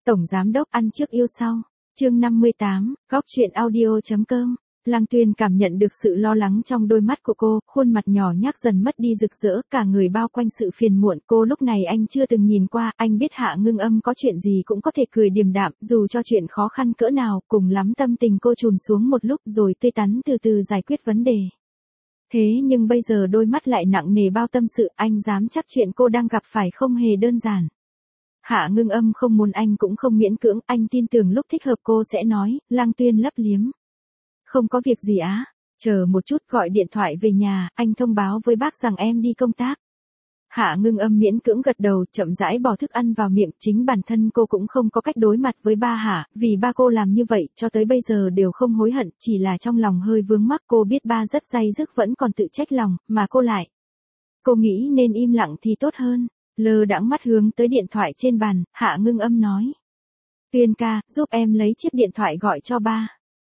Tổng Giám đốc ăn trước yêu sau. Chương 58, góc truyện audio.com. Lăng Tuyên cảm nhận được sự lo lắng trong đôi mắt của cô, khuôn mặt nhỏ nhác dần mất đi rực rỡ, cả người bao quanh sự phiền muộn. Cô lúc này anh chưa từng nhìn qua, anh biết Hạ Ngưng Âm có chuyện gì cũng có thể cười điềm đạm, dù cho chuyện khó khăn cỡ nào, cùng lắm tâm tình cô chùn xuống một lúc rồi tươi tắn từ từ giải quyết vấn đề. Thế nhưng bây giờ đôi mắt lại nặng nề bao tâm sự, anh dám chắc chuyện cô đang gặp phải không hề đơn giản. Hạ Ngưng Âm không muốn anh cũng không miễn cưỡng, anh tin tưởng lúc thích hợp cô sẽ nói. Lăng Tuyên lấp liếm. Không có việc gì á, chờ một chút, gọi điện thoại về nhà, anh thông báo với bác rằng em đi công tác. Hạ Ngưng Âm miễn cưỡng gật đầu, chậm rãi bỏ thức ăn vào miệng, chính bản thân cô cũng không có cách đối mặt với ba Hạ, vì ba cô làm như vậy, cho tới bây giờ đều không hối hận, chỉ là trong lòng hơi vướng mắc. Cô biết ba rất day dứt vẫn còn tự trách lòng, mà cô lại. Cô nghĩ nên im lặng thì tốt hơn. Lơ đãng mắt hướng tới điện thoại trên bàn, Hạ Ngưng Âm nói. Tuyên ca, giúp em lấy chiếc điện thoại gọi cho ba.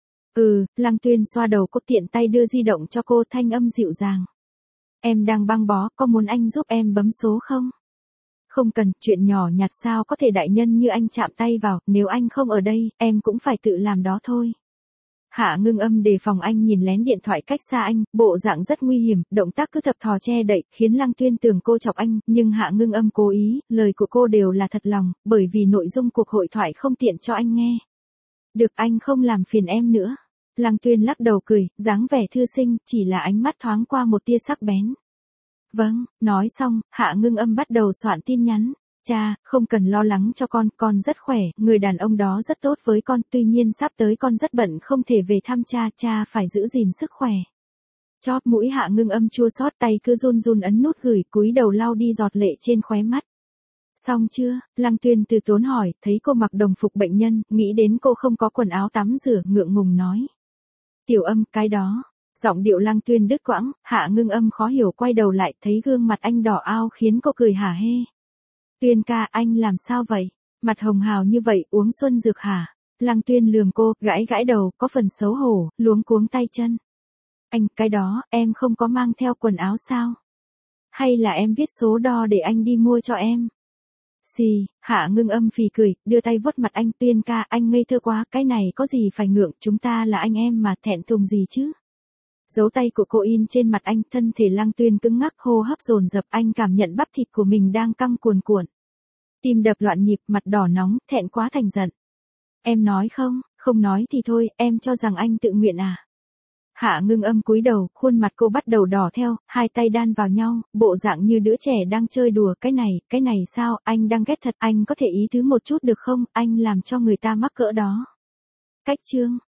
Lăng Tuyên xoa đầu cô, tiện tay đưa di động cho cô, thanh âm dịu dàng. Em đang băng bó, có muốn anh giúp em bấm số không? Không cần, chuyện nhỏ nhặt sao có thể đại nhân như anh chạm tay vào, nếu anh không ở đây, em cũng phải tự làm đó thôi. Hạ Ngưng Âm đề phòng anh nhìn lén điện thoại cách xa anh, bộ dạng rất nguy hiểm, động tác cứ thập thò che đậy, khiến Lăng Tuyên tưởng cô chọc anh, nhưng Hạ Ngưng Âm cố ý, lời của cô đều là thật lòng, bởi vì nội dung cuộc hội thoại không tiện cho anh nghe. Được, anh không làm phiền em nữa. Lăng Tuyên lắc đầu cười, dáng vẻ thư sinh, chỉ là ánh mắt thoáng qua một tia sắc bén. Vâng, nói xong, Hạ Ngưng Âm bắt đầu soạn tin nhắn. Cha, không cần lo lắng cho con rất khỏe, người đàn ông đó rất tốt với con, tuy nhiên sắp tới con rất bận không thể về thăm cha phải giữ gìn sức khỏe. Chóp mũi Hạ Ngưng Âm chua xót, tay cứ run run ấn nút gửi, cúi đầu lau đi giọt lệ trên khóe mắt. Xong chưa? Lăng Tuyên từ tốn hỏi, thấy cô mặc đồng phục bệnh nhân, nghĩ đến cô không có quần áo tắm rửa, ngượng ngùng nói. Tiểu Âm, cái đó. Giọng điệu Lăng Tuyên đứt quãng, Hạ Ngưng Âm khó hiểu quay đầu lại, thấy gương mặt anh đỏ ao khiến cô cười hả hê. Tuyên ca, anh làm sao vậy? Mặt hồng hào như vậy, uống xuân dược hả? Lăng Tuyên lườm cô, gãi gãi đầu, có phần xấu hổ, luống cuống tay chân. Anh, cái đó, em không có mang theo quần áo sao? Hay là em viết số đo để anh đi mua cho em? Xì, Hạ Ngưng Âm phì cười, đưa tay vuốt mặt anh. Tuyên ca, anh ngây thơ quá, cái này có gì phải ngượng, chúng ta là anh em mà, thẹn thùng gì chứ? Dấu tay của cô in trên mặt anh, thân thể Lăng Tuyên cứng ngắc, hô hấp dồn dập, anh cảm nhận bắp thịt của mình đang căng cuồn cuộn. Tim đập loạn nhịp, mặt đỏ nóng, thẹn quá thành giận. Em nói không nói thì thôi, em cho rằng anh tự nguyện à? Hạ Ngưng Âm cúi đầu, khuôn mặt cô bắt đầu đỏ theo, hai tay đan vào nhau, bộ dạng như đứa trẻ đang chơi đùa. Cái này sao, anh đang ghét thật, anh có thể ý tứ một chút được không, anh làm cho người ta mắc cỡ đó. Cách chương.